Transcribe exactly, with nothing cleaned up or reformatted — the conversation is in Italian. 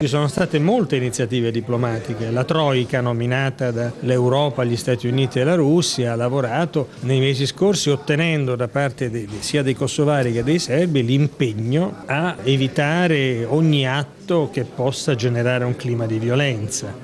Ci sono state molte iniziative diplomatiche, la Troika nominata dall'Europa, gli Stati Uniti e la Russia ha lavorato nei mesi scorsi ottenendo da parte dei, sia dei kosovari che dei serbi l'impegno a evitare ogni atto che possa generare un clima di violenza.